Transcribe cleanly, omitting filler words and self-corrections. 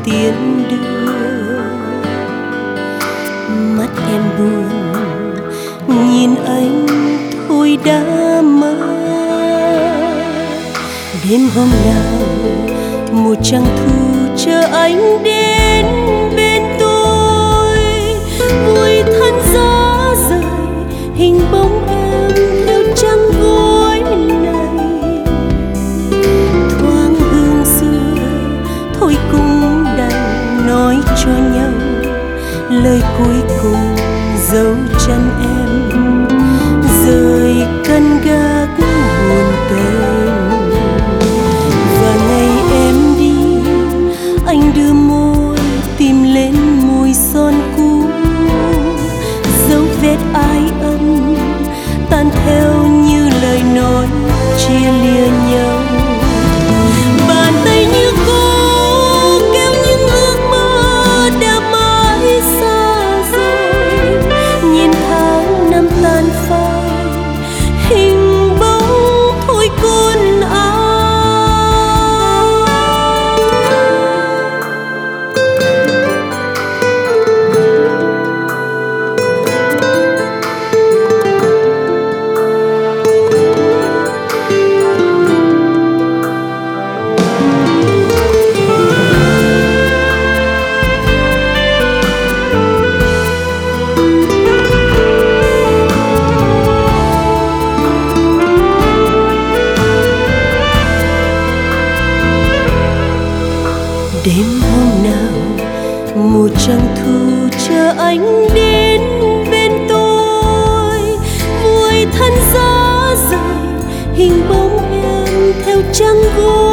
tiến đưa. Mắt em buồn nhìn anh thôi đã mất. Đêm hôm nào một trăng thu chờ anh đến bên tôi, vui thân gió rời hình bóng em theo trăng gối này. Thoáng hương xưa thôi cũng đành nói cho nhau lời cuối cùng dấu chân em rời cân gác buồn tênh. Và ngày em đi anh đưa môi tìm lên mùi son cũ, dấu vết ai ân tan theo như lời nói chia lìa nhau. Bàn tay như cô kéo những ước mơ đã mãi xa rồi, nhìn tháng năm tan phai hình bóng thôi quên ai. Đêm hôm nào một trăng thu chờ anh đến bên tôi, vui thân gió rời hình bóng em theo trăng gối.